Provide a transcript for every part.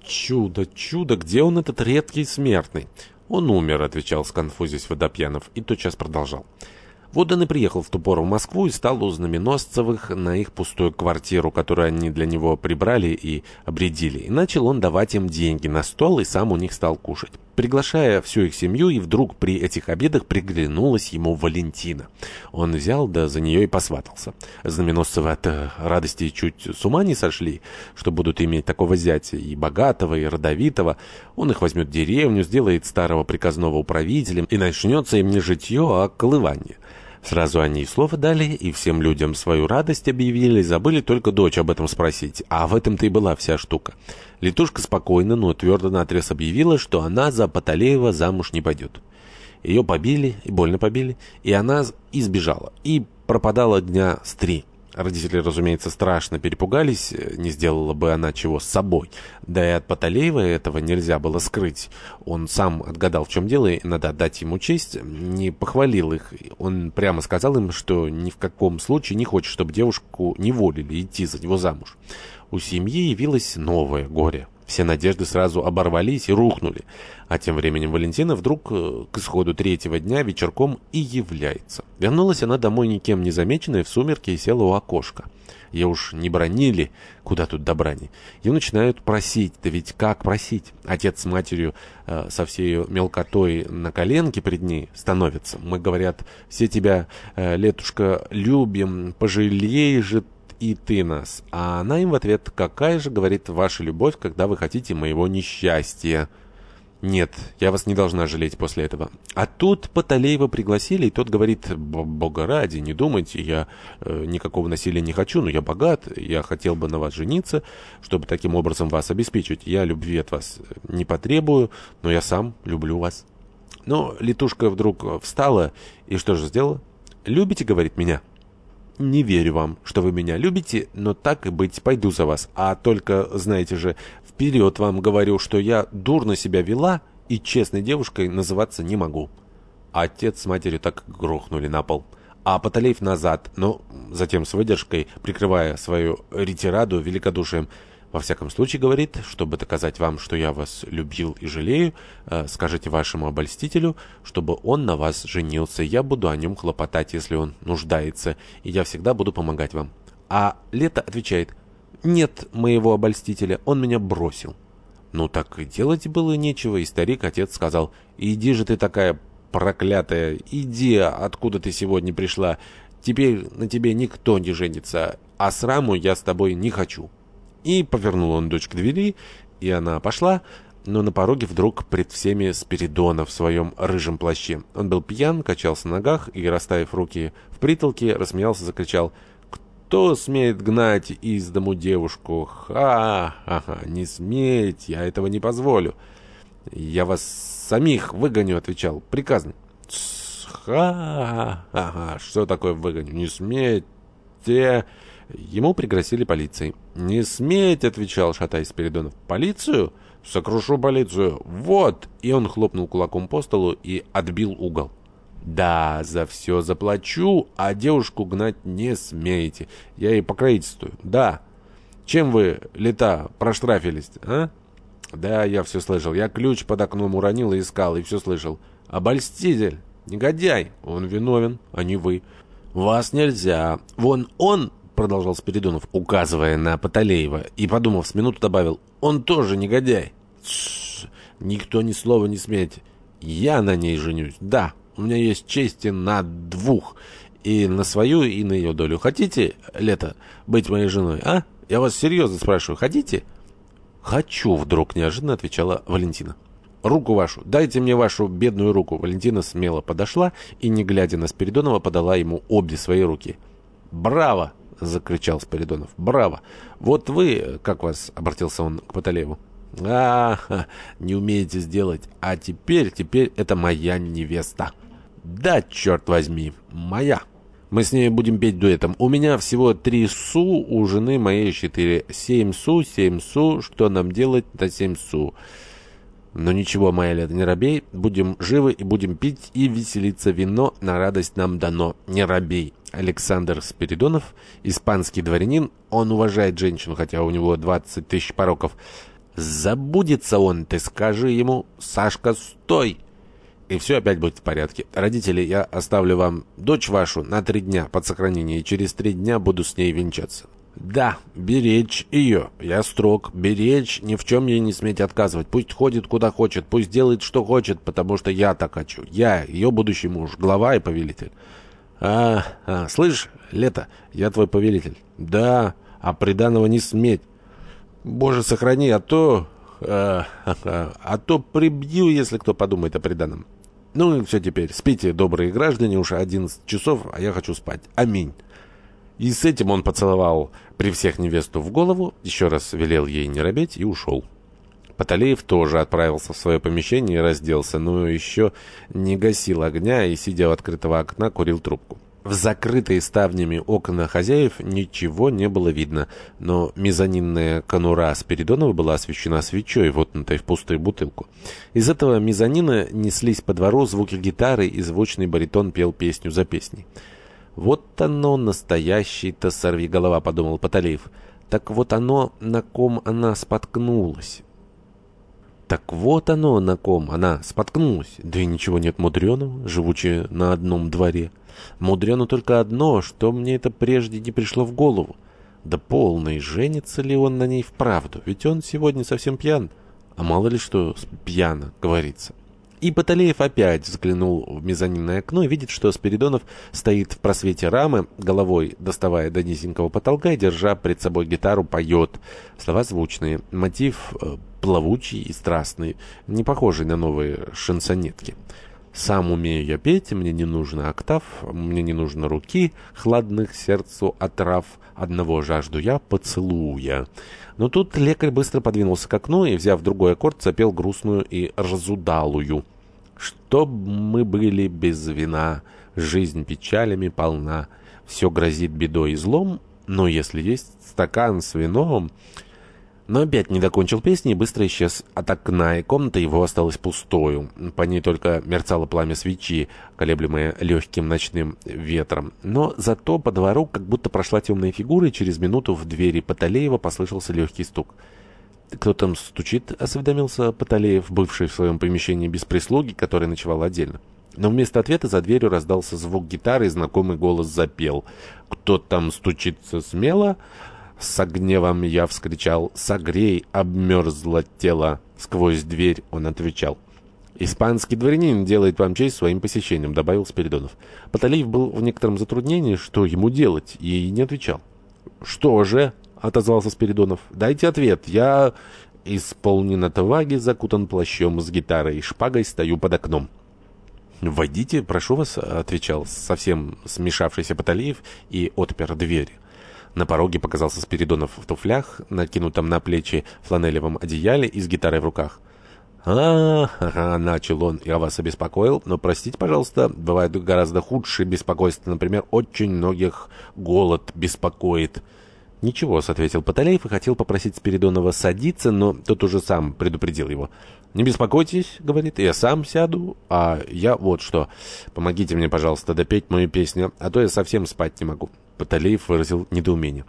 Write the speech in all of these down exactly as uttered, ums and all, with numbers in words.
«Чудо, чудо, где он, этот редкий смертный?» «Он умер», — отвечал, сконфузясь Водопьянов, и тотчас продолжал. Вот он и приехал в ту пору в Москву и стал у Знаменосцевых на их пустую квартиру, которую они для него прибрали и обредили. И начал он давать им деньги на стол, и сам у них стал кушать, приглашая всю их семью, и вдруг при этих обедах приглянулась ему Валентина. Он взял, да за нее и посватался. Знаменосцевы от радости чуть с ума не сошли, что будут иметь такого зятя, и богатого, и родовитого. Он их возьмет в деревню, сделает старого приказного управителем, и начнется им не житье, а колывание. Сразу они и слово дали, и всем людям свою радость объявили, забыли только дочь об этом спросить, а в этом-то и была вся штука. Летушка спокойно, но твердо наотрез объявила, что она за Поталеева замуж не пойдет. Ее побили, и больно побили, и она избежала, и пропадала дня с три. Родители, разумеется, страшно перепугались, не сделала бы она чего с собой. Да и от Поталеева этого нельзя было скрыть. Он сам отгадал, в чем дело, и надо отдать ему честь, не похвалил их. Он прямо сказал им, что ни в каком случае не хочет, чтобы девушку неволили идти за него замуж. У семьи явилось новое горе. Все надежды сразу оборвались и рухнули. А тем временем Валентина вдруг к исходу третьего дня вечерком и является. Вернулась она домой никем не замеченная в сумерки и села у окошка. Ее уж не бранили, куда тут до брани. Ее начинают просить, да ведь как просить? Отец с матерью э, со всей ее мелкотой на коленке перед ней становятся. Мы, говорят, все тебя, э, летушка, любим, пожалей же и ты нас. А она им в ответ: какая же, говорит, ваша любовь, когда вы хотите моего несчастья? Нет, я вас не должна жалеть после этого. А тут Поталеева пригласили, и тот говорит: бога ради, не думайте, я э, никакого насилия не хочу, но я богат, я хотел бы на вас жениться, чтобы таким образом вас обеспечить. Я любви от вас не потребую, но я сам люблю вас. Но летушка вдруг встала и что же сделала? Любите, говорит, меня? Не верю вам, что вы меня любите, но так и быть, пойду за вас. А только, знаете же, вперед вам говорю, что я дурно себя вела и честной девушкой называться не могу. Отец с матерью так грохнули на пол. А Поталеев назад, но затем с выдержкой, прикрывая свою ретираду великодушием: во всяком случае, говорит, чтобы доказать вам, что я вас любил и жалею, э, скажите вашему обольстителю, чтобы он на вас женился. Я буду о нем хлопотать, если он нуждается, и я всегда буду помогать вам. А Лето отвечает: нет моего обольстителя, он меня бросил. Ну так и делать было нечего, и старик-отец сказал: иди же ты такая проклятая, иди, откуда ты сегодня пришла. Теперь на тебе никто не женится, а сраму я с тобой не хочу. И повернул он дочь к двери, и она пошла, но на пороге вдруг пред всеми Спиридонов в своем рыжем плаще. Он был пьян, качался на ногах и, расставив руки в притолке, рассмеялся, закричал: «Кто смеет гнать из дому девушку? Ха-ха-ха! Не смеете, я этого не позволю. Я вас самих выгоню», — отвечал. «Приказно». «Ха-ха-ха! Что такое выгоню? Не смейте!» Ему пригрозили полицией. «Не смейте», — отвечал, шатаясь Спиридонов. «Полицию? Сокрушу полицию. Вот!» И он хлопнул кулаком по столу и отбил угол. «Да, за все заплачу, а девушку гнать не смеете. Я ей покровительствую. Да. Чем вы, Лета, проштрафились, а?» «Да, я все слышал. Я ключ под окном уронил и искал, и все слышал. Обольститель, негодяй. Он виновен, а не вы. Вас нельзя. Вон он...» — продолжал Спиридонов, указывая на Поталеева, и, подумав с минуту, добавил: «Он тоже негодяй». «Тссс, никто ни слова не смеет. Я на ней женюсь. Да, у меня есть чести на двух, и на свою, и на ее долю. Хотите, Лето, быть моей женой, а? Я вас серьезно спрашиваю, хотите?» «Хочу», — вдруг неожиданно отвечала Валентина. «Руку вашу, дайте мне вашу бедную руку». Валентина смело подошла и, не глядя на Спиридонова, подала ему обе свои руки. «Браво!» — закричал Спиридонов. «Браво! Вот вы, как вас?» — обратился он к Поталееву. а, не умеете сделать. А теперь, теперь это моя невеста». «Да, черт возьми, моя. Мы с ней будем петь дуэтом. У меня всего три су, у жены моей четыре. Семь су, семь су. Что нам делать на семь су? Но ничего, моя Лето, не робей. Будем живы и будем пить и веселиться. Вино на радость нам дано. Не робей». Александр Спиридонов, испанский дворянин, он уважает женщину, хотя у него двадцать тысяч пороков. Забудется он, ты скажи ему: «Сашка, стой!» И все опять будет в порядке. Родители, я оставлю вам дочь вашу на три дня под сохранение, и через три дня буду с ней венчаться. Да, беречь ее. Я строг. Беречь, ни в чем ей не сметь отказывать. Пусть ходит куда хочет, пусть делает что хочет, потому что я так хочу. Я, ее будущий муж, глава и повелитель. А, а, слышь, Лето, я твой повелитель. Да, а приданого не сметь. Боже, сохрани, а то... А, а, а то прибью, если кто подумает о приданом. Ну и все теперь. Спите, добрые граждане, уже одиннадцать часов, а я хочу спать. Аминь. И с этим он поцеловал при всех невесту в голову, еще раз велел ей не робеть и ушел. Паталеев тоже отправился в свое помещение и разделся, но еще не гасил огня и, сидя у открытого окна, курил трубку. В закрытые ставнями окна хозяев ничего не было видно, но мезонинная конура Спиридонова была освещена свечой, воткнутой в пустую бутылку. Из этого мезонина неслись по двору звуки гитары, и звучный баритон пел песню за песней. «Вот оно, настоящий-то сорвиголова», — подумал Паталеев. «Так вот оно, на ком она споткнулась». Так вот оно, на ком она споткнулась. Да и ничего нет мудреного, живучи на одном дворе. Мудрено только одно, что мне это прежде не пришло в голову. Да полный, женится ли он на ней вправду? Ведь он сегодня совсем пьян. А мало ли что пьяно говорится. И Паталеев опять взглянул в мезонинное окно и видит, что Спиридонов стоит в просвете рамы, головой доставая до низенького потолка и, держа пред собой гитару, поет. Слова звучные, мотив э, плавучий и страстный, не похожий на новые шансонетки. «Сам умею я петь, мне не нужно октав, мне не нужно руки, хладных сердцу отрав, одного жажду я поцелуя». Но тут лекарь быстро подвинулся к окну и, взяв другой аккорд, запел грустную и разудалую. «Чтоб мы были без вина, жизнь печалями полна, все грозит бедой и злом, но если есть стакан с вином...» Но опять не докончил песни и быстро исчез от окна, и комната его осталась пустою. По ней только мерцало пламя свечи, колеблемое легким ночным ветром. Но зато по двору как будто прошла темная фигура, и через минуту в двери Паталеева послышался легкий стук. «Кто там стучит?» — осведомился Паталеев, бывший в своем помещении без прислуги, который ночевал отдельно. Но вместо ответа за дверью раздался звук гитары, и знакомый голос запел. «Кто там стучится смело?» С гневом я вскричал: «Согрей, обмерзло тело!» Сквозь дверь он отвечал: «Испанский дворянин делает вам честь своим посещением», — добавил Спиридонов. Паталеев был в некотором затруднении, что ему делать, и не отвечал. «Что же?» — отозвался Спиридонов. «Дайте ответ. Я исполнен отваги, закутан плащом, с гитарой и шпагой стою под окном». «Войдите, прошу вас», — отвечал совсем смешавшийся Паталеев и отпер дверь. На пороге показался Спиридонов в туфлях, накинутом на плечи фланелевом одеяле и с гитарой в руках. «А-ха-ха», — начал он, — «я вас обеспокоил, но простите, пожалуйста, бывает гораздо худшее беспокойство. Например, очень многих голод беспокоит». «Ничего», — ответил Паталеев и хотел попросить Спиридонова садиться, но тот уже сам предупредил его. «Не беспокойтесь», — говорит, — «я сам сяду, а я вот что. Помогите мне, пожалуйста, допеть мою песню, а то я совсем спать не могу». Паталеев выразил недоумение.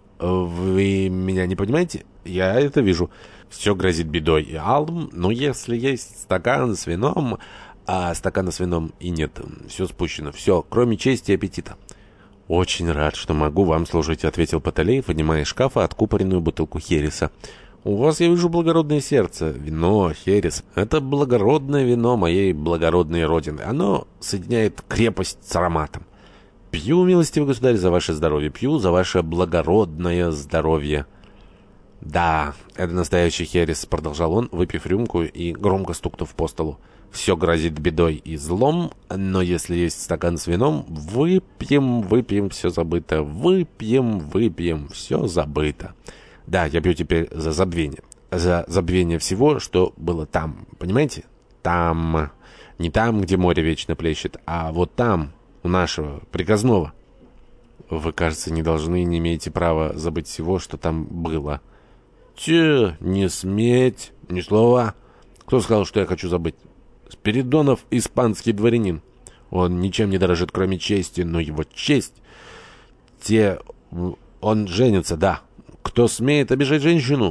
«Вы меня не понимаете? Я это вижу. Все грозит бедой и алым, но если есть стакан с вином...» «А стакана с вином и нет. Все спущено. Все, кроме чести и аппетита». «Очень рад, что могу вам служить», — ответил Паталеев, вынимая из шкафа откупоренную бутылку хереса. «У вас, я вижу, благородное сердце. Вино, херес — это благородное вино моей благородной родины. Оно соединяет крепость с ароматом. Пью, милостивый государь, за ваше здоровье, пью за ваше благородное здоровье». «Да, это настоящий херес», — продолжал он, выпив рюмку и громко стукнув по столу. «Все грозит бедой и злом, но если есть стакан с вином, выпьем, выпьем, все забыто, выпьем, выпьем, все забыто. Да, я пью теперь за забвение, за забвение всего, что было там, понимаете? Там, не там, где море вечно плещет, а вот там, у нашего приказного». «Вы, кажется, не должны и не имеете права забыть всего, что там было». «Те, не сметь, ни слова. Кто сказал, что я хочу забыть? Спиридонов — испанский дворянин. Он ничем не дорожит, кроме чести, но его честь... Те... Он женится, да. Кто смеет обижать женщину?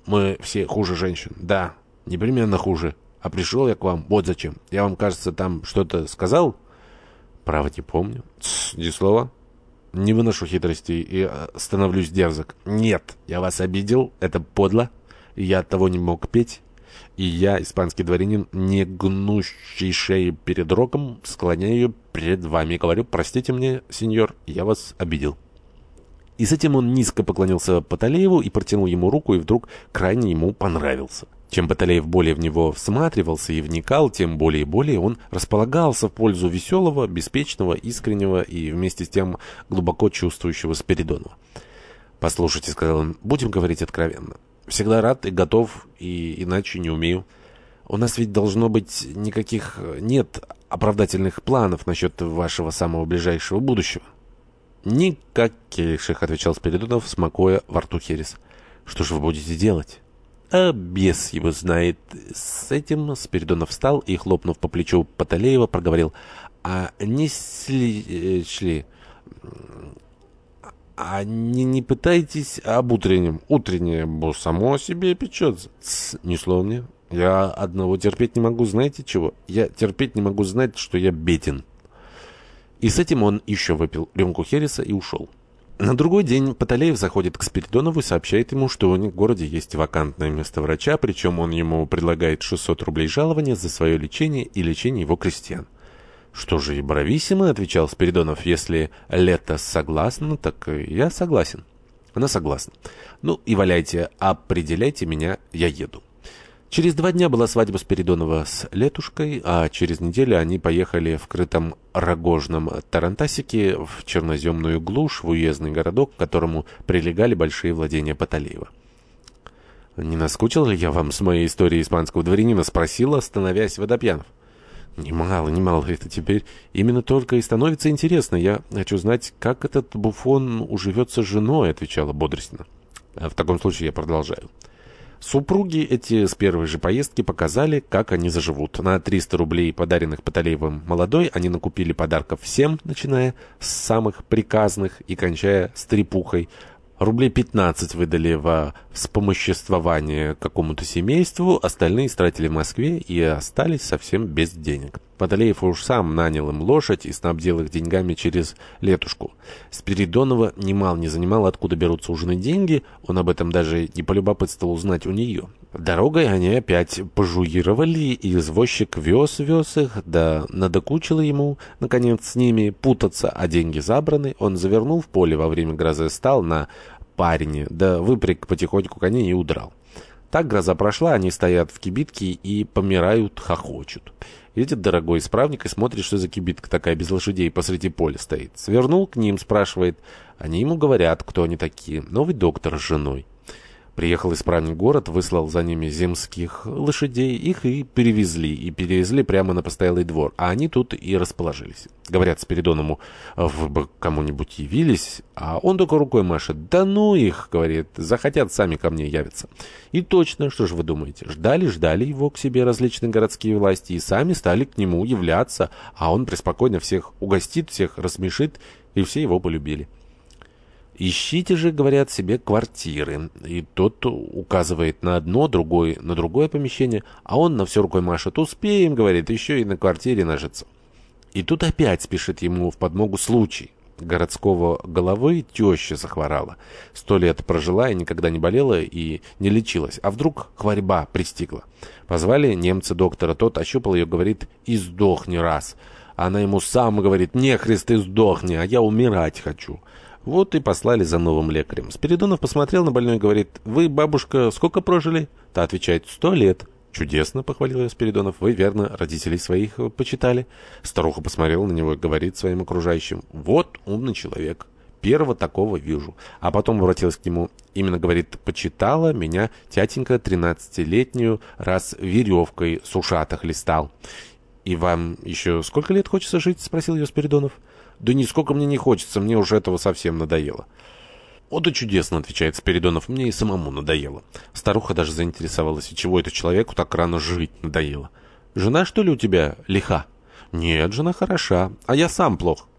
Мы все хуже женщин. Да, непременно хуже. А пришел я к вам вот зачем. Я вам, кажется, там что-то сказал? Право не помню. Тс, ни слова. Не выношу хитростей и э, становлюсь дерзок. Нет, я вас обидел, это подло. И я оттого не мог петь. И я, испанский дворянин, не гнущий шеи перед роком, склоняю ее перед вами и говорю: простите мне, сеньор, я вас обидел. И с этим он низко поклонился Паталееву и протянул ему руку, и вдруг крайне ему понравился. Чем Паталеев более в него всматривался и вникал, тем более и более он располагался в пользу веселого, беспечного, искреннего и вместе с тем глубоко чувствующего Спиридонова. «Послушайте», — сказал он, — «будем говорить откровенно. Всегда рад и готов, и иначе не умею. У нас ведь должно быть никаких нет оправдательных планов насчет вашего самого ближайшего будущего». «Никаких», — отвечал Спиридонов, смакуя во рту херес. «Что же вы будете делать?» «А бес его знает». С этим Спиридонов встал и, хлопнув по плечу Паталеева, проговорил: «А не сли... шли... А не, не пытайтесь об утреннем. Утреннее, бо само о себе печется». «Тс, ни слова мне. Я одного терпеть не могу, знаете чего? Я терпеть не могу знать, что я беден». И с этим он еще выпил рюмку хереса и ушел. На другой день Паталеев заходит к Спиридонову и сообщает ему, что у них в городе есть вакантное место врача, причем он ему предлагает шестьсот рублей жалования за свое лечение и лечение его крестьян. «Что же и брависсимо», — отвечал Спиридонов, — «если Лето согласна, так я согласен». Она согласна. «Ну и валяйте, определяйте меня, я еду». Через два дня была свадьба Спиридонова с Летушкой, а через неделю они поехали в крытом рогожном тарантасике в черноземную глушь, в уездный городок, к которому прилегали большие владения Паталеева. «Не наскучил ли я вам с моей историей испанского дворянина?» — спросила, становясь Водопьянов. «Немало, немало. Это теперь именно только и становится интересно. Я хочу знать, как этот буфон уживется с женой», — отвечала бодрственно. «В таком случае я продолжаю». Супруги эти с первой же поездки показали, как они заживут. На триста рублей, подаренных Паталеевым молодой, они накупили подарков всем, начиная с самых приказных и кончая стрепухой. Рублей пятнадцать выдали во вспомоществование какому-то семейству, остальные истратили в Москве и остались совсем без денег. Паталеев уж сам нанял им лошадь и снабдил их деньгами через Летушку. Спиридонова немало не занимало, откуда берутся у жены деньги, он об этом даже не полюбопытствовал узнать у нее. Дорогой они опять пожуировали, и извозчик вез-вез их, да надокучило ему, наконец, с ними путаться, а деньги забраны. Он завернул в поле во время грозы, стал на парине, да выпряг потихоньку коней и удрал. Так гроза прошла, они стоят в кибитке и помирают, хохочут. Едет дорогой исправник и смотрит, что за кибитка такая без лошадей посреди поля стоит. Свернул к ним, спрашивает. Они ему говорят, кто они такие. Новый доктор с женой. Приехал исправник в город, выслал за ними земских лошадей, их и перевезли, и перевезли прямо на постоялый двор, а они тут и расположились. Говорят Спиридонову: «Вы бы кому-нибудь явились», а он только рукой машет. «Да ну их», — говорит, — «захотят, сами ко мне явятся». И точно, что же вы думаете, ждали-ждали его к себе различные городские власти и сами стали к нему являться, а он преспокойно всех угостит, всех рассмешит, и все его полюбили. «Ищите же, — говорят, — себе квартиры». И тот указывает на одно, другой на другое помещение, а он на все рукой машет. «Успеем, — говорит, — еще и на квартире нажиться». И тут опять спешит ему в подмогу случай. Городского головы теща захворала. Сто лет прожила и никогда не болела и не лечилась. А вдруг хворьба пристигла. Позвали немцы доктора, тот ощупал ее, говорит: «И сдохни раз». Она ему: «Сам, — говорит, — нехрест ты сдохни, а я умирать хочу». Вот и послали за новым лекарем. Спиридонов посмотрел на больную и говорит: «Вы, бабушка, сколько прожили?» Та отвечает: «Сто лет». «Чудесно, — похвалил ее Спиридонов, — вы, верно, родителей своих почитали». Старуха посмотрела на него и говорит своим окружающим: «Вот умный человек, первого такого вижу». А потом обратилась к нему, именно, говорит, почитала меня тятенька тринадцатилетнюю, раз веревкой с ушата хлестал. «И вам еще сколько лет хочется жить?» — спросил ее Спиридонов. «Да нисколько мне не хочется, мне уже этого совсем надоело». «Вот и чудесно, — отвечает Спиридонов, — мне и самому надоело». Старуха даже заинтересовалась, и чего это человеку так рано жить надоело. «Жена, что ли, у тебя лиха?» «Нет, жена хороша, а я сам плох».